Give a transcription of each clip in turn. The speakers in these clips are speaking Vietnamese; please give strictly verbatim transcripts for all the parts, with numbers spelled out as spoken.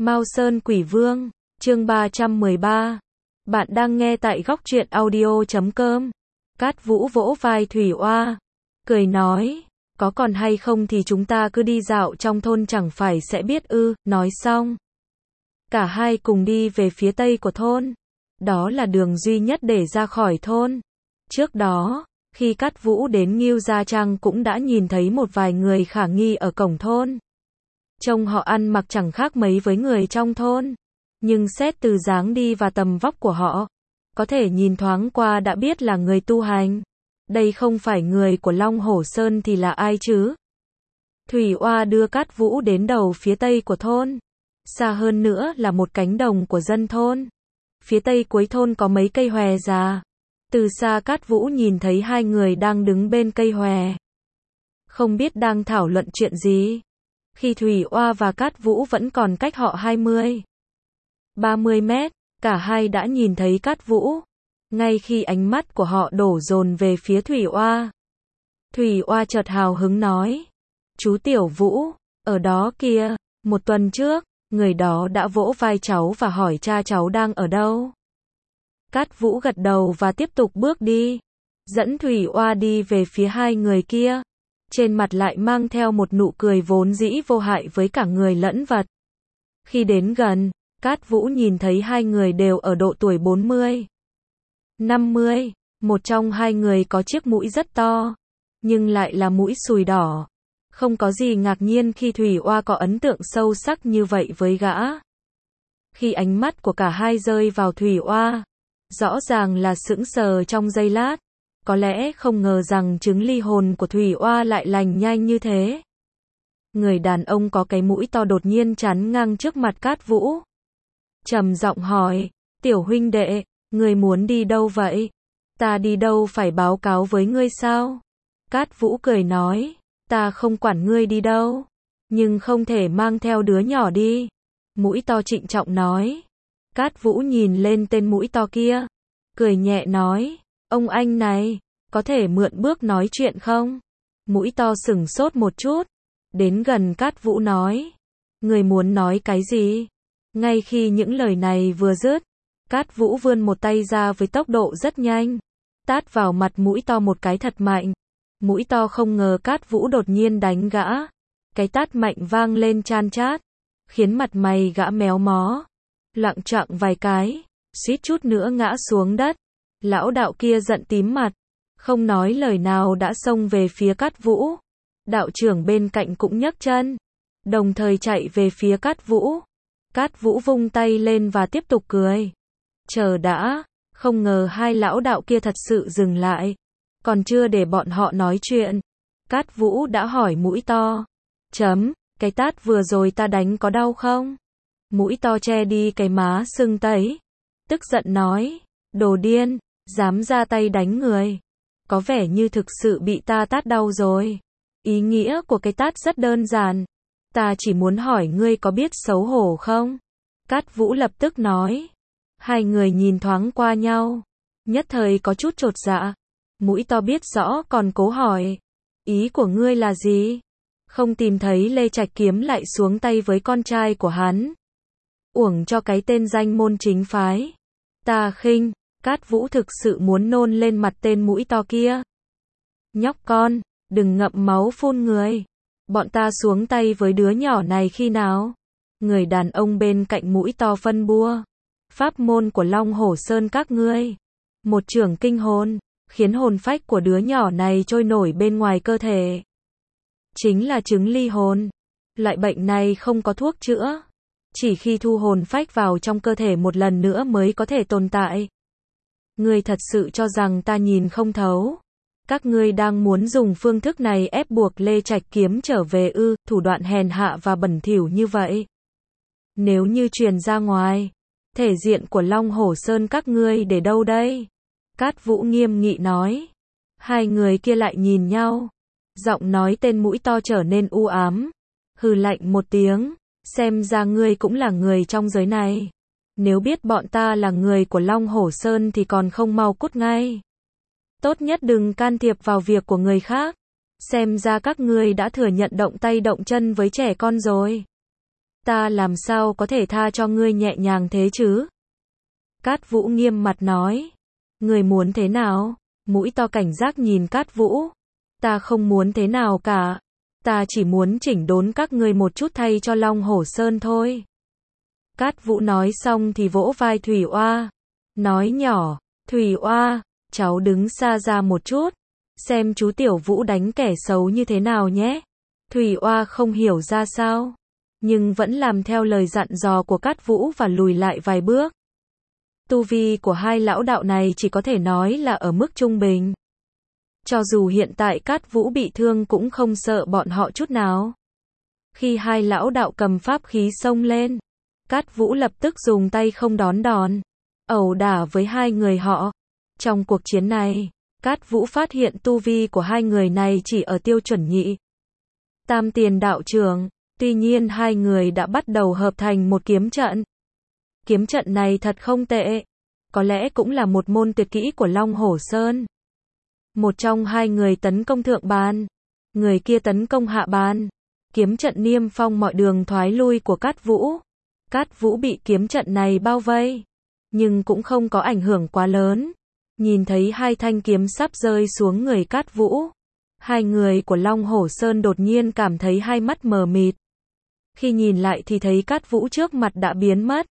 Mao Sơn Quỷ Vương, chương ba trăm mười ba. Bạn đang nghe tại góc truyện audio chấm com. Cát Vũ vỗ vai Thủy Oa, cười nói, có còn hay không thì chúng ta cứ đi dạo trong thôn chẳng phải sẽ biết ư. Nói xong, cả hai cùng đi về phía tây của thôn. Đó là đường duy nhất để ra khỏi thôn. Trước đó, khi Cát Vũ đến Ngưu Gia Trang cũng đã nhìn thấy một vài người khả nghi ở cổng thôn. Trông họ ăn mặc chẳng khác mấy với người trong thôn. Nhưng xét từ dáng đi và tầm vóc của họ, có thể nhìn thoáng qua đã biết là người tu hành. Đây không phải người của Long Hổ Sơn thì là ai chứ? Thủy Oa đưa Cát Vũ đến đầu phía tây của thôn. Xa hơn nữa là một cánh đồng của dân thôn. Phía tây cuối thôn có mấy cây hòe già. Từ xa Cát Vũ nhìn thấy hai người đang đứng bên cây hòe. Không biết đang thảo luận chuyện gì. Khi Thủy Oa và Cát Vũ vẫn còn cách họ hai mươi, ba mươi mét, cả hai đã nhìn thấy Cát Vũ. Ngay khi ánh mắt của họ đổ dồn về phía Thủy Oa, Thủy Oa chợt hào hứng nói, chú Tiểu Vũ, ở đó kia, một tuần trước, người đó đã vỗ vai cháu và hỏi cha cháu đang ở đâu. Cát Vũ gật đầu và tiếp tục bước đi, dẫn Thủy Oa đi về phía hai người kia. Trên mặt lại mang theo một nụ cười vốn dĩ vô hại với cả người lẫn vật. Khi đến gần, Cát Vũ nhìn thấy hai người đều ở độ tuổi bốn mươi, năm mươi. Một trong hai người có chiếc mũi rất to, nhưng lại là mũi sùi đỏ. Không có gì ngạc nhiên khi Thủy Oa có ấn tượng sâu sắc như vậy với gã. Khi ánh mắt của cả hai rơi vào Thủy Oa, rõ ràng là sững sờ trong giây lát. Có lẽ không ngờ rằng chứng ly hồn của Thủy Oa lại lành nhanh như thế. Người đàn ông có cái mũi to đột nhiên chắn ngang trước mặt Cát Vũ. Trầm giọng hỏi, tiểu huynh đệ, ngươi muốn đi đâu vậy? Ta đi đâu phải báo cáo với ngươi sao? Cát Vũ cười nói, ta không quản ngươi đi đâu, nhưng không thể mang theo đứa nhỏ đi. Mũi to trịnh trọng nói. Cát Vũ nhìn lên tên mũi to kia, cười nhẹ nói, ông anh này, có thể mượn bước nói chuyện không? Mũi to sửng sốt một chút, đến gần Cát Vũ nói, người muốn nói cái gì? Ngay khi những lời này vừa dứt, Cát Vũ vươn một tay ra với tốc độ rất nhanh, tát vào mặt mũi to một cái thật mạnh. Mũi to không ngờ Cát Vũ đột nhiên đánh gã. Cái tát mạnh vang lên chan chát, khiến mặt mày gã méo mó, loạng choạng vài cái, suýt chút nữa ngã xuống đất. Lão đạo kia giận tím mặt, không nói lời nào đã xông về phía Cát Vũ. Đạo trưởng bên cạnh cũng nhấc chân, đồng thời chạy về phía Cát Vũ. Cát Vũ vung tay lên và tiếp tục cười. Chờ đã, không ngờ hai lão đạo kia thật sự dừng lại. Còn chưa để bọn họ nói chuyện, Cát Vũ đã hỏi mũi to. Chấm, cái tát vừa rồi ta đánh có đau không? Mũi to che đi cái má sưng tấy, tức giận nói, đồ điên, dám ra tay đánh người. Có vẻ như thực sự bị ta tát đau rồi. Ý nghĩa của cái tát rất đơn giản. Ta chỉ muốn hỏi ngươi có biết xấu hổ không? Cát Vũ lập tức nói. Hai người nhìn thoáng qua nhau, nhất thời có chút chột dạ. Mũi to biết rõ còn cố hỏi, ý của ngươi là gì? Không tìm thấy Lê Trạch Kiếm lại xuống tay với con trai của hắn. Uổng cho cái tên danh môn chính phái. Ta khinh. Cát Vũ thực sự muốn nôn lên mặt tên mũi to kia. Nhóc con, đừng ngậm máu phun người. Bọn ta xuống tay với đứa nhỏ này khi nào? Người đàn ông bên cạnh mũi to phân bua. Pháp môn của Long Hổ Sơn các ngươi. Một chưởng kinh hồn, khiến hồn phách của đứa nhỏ này trôi nổi bên ngoài cơ thể. Chính là chứng ly hồn. Loại bệnh này không có thuốc chữa. Chỉ khi thu hồn phách vào trong cơ thể một lần nữa mới có thể tồn tại. Ngươi thật sự cho rằng ta nhìn không thấu? Các ngươi đang muốn dùng phương thức này ép buộc Lê Trạch Kiếm trở về ư? Thủ đoạn hèn hạ và bẩn thỉu như vậy, nếu như truyền ra ngoài, thể diện của Long Hổ Sơn các ngươi để đâu đây? Cát Vũ nghiêm nghị nói. Hai người kia lại nhìn nhau, giọng nói tên mũi to trở nên u ám, hừ lạnh một tiếng, xem ra ngươi cũng là người trong giới này. Nếu biết bọn ta là người của Long Hổ Sơn thì còn không mau cút ngay. Tốt nhất đừng can thiệp vào việc của người khác. Xem ra các ngươi đã thừa nhận động tay động chân với trẻ con rồi. Ta làm sao có thể tha cho ngươi nhẹ nhàng thế chứ? Cát Vũ nghiêm mặt nói. Ngươi muốn thế nào? Mũi to cảnh giác nhìn Cát Vũ. Ta không muốn thế nào cả. Ta chỉ muốn chỉnh đốn các ngươi một chút thay cho Long Hổ Sơn thôi. Cát Vũ nói xong thì vỗ vai Thủy Oa. Nói nhỏ, Thủy Oa, cháu đứng xa ra một chút. Xem chú Tiểu Vũ đánh kẻ xấu như thế nào nhé. Thủy Oa không hiểu ra sao, nhưng vẫn làm theo lời dặn dò của Cát Vũ và lùi lại vài bước. Tu vi của hai lão đạo này chỉ có thể nói là ở mức trung bình. Cho dù hiện tại Cát Vũ bị thương cũng không sợ bọn họ chút nào. Khi hai lão đạo cầm pháp khí xông lên, Cát Vũ lập tức dùng tay không đón đòn, ẩu đả với hai người họ. Trong cuộc chiến này, Cát Vũ phát hiện tu vi của hai người này chỉ ở tiêu chuẩn nhị tam tiền đạo trưởng, tuy nhiên hai người đã bắt đầu hợp thành một kiếm trận. Kiếm trận này thật không tệ, có lẽ cũng là một môn tuyệt kỹ của Long Hổ Sơn. Một trong hai người tấn công thượng bàn, người kia tấn công hạ bàn. Kiếm trận niêm phong mọi đường thoái lui của Cát Vũ. Cát Vũ bị kiếm trận này bao vây, nhưng cũng không có ảnh hưởng quá lớn. Nhìn thấy hai thanh kiếm sắp rơi xuống người Cát Vũ, hai người của Long Hổ Sơn đột nhiên cảm thấy hai mắt mờ mịt. Khi nhìn lại thì thấy Cát Vũ trước mặt đã biến mất.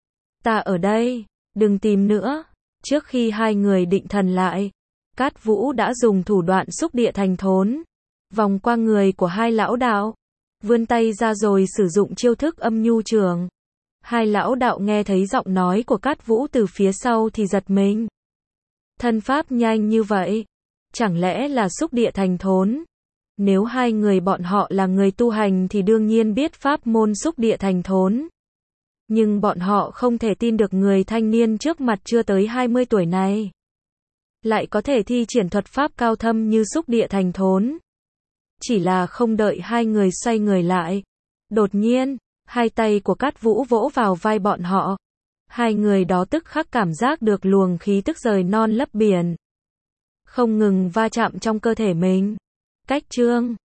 Ta ở đây, đừng tìm nữa. Trước khi hai người định thần lại, Cát Vũ đã dùng thủ đoạn xúc địa thành thốn, vòng qua người của hai lão đạo, vươn tay ra rồi sử dụng chiêu thức âm nhu trường. Hai lão đạo nghe thấy giọng nói của Cát Vũ từ phía sau thì giật mình. Thân pháp nhanh như vậy, chẳng lẽ là xúc địa thành thốn? Nếu hai người bọn họ là người tu hành thì đương nhiên biết pháp môn xúc địa thành thốn. Nhưng bọn họ không thể tin được người thanh niên trước mặt chưa tới hai mươi tuổi này lại có thể thi triển thuật pháp cao thâm như xúc địa thành thốn. Chỉ là không đợi hai người xoay người lại, đột nhiên, hai tay của Cát Vũ vỗ vào vai bọn họ. Hai người đó tức khắc cảm giác được luồng khí tức rời non lấp biển, không ngừng va chạm trong cơ thể mình. Cách chương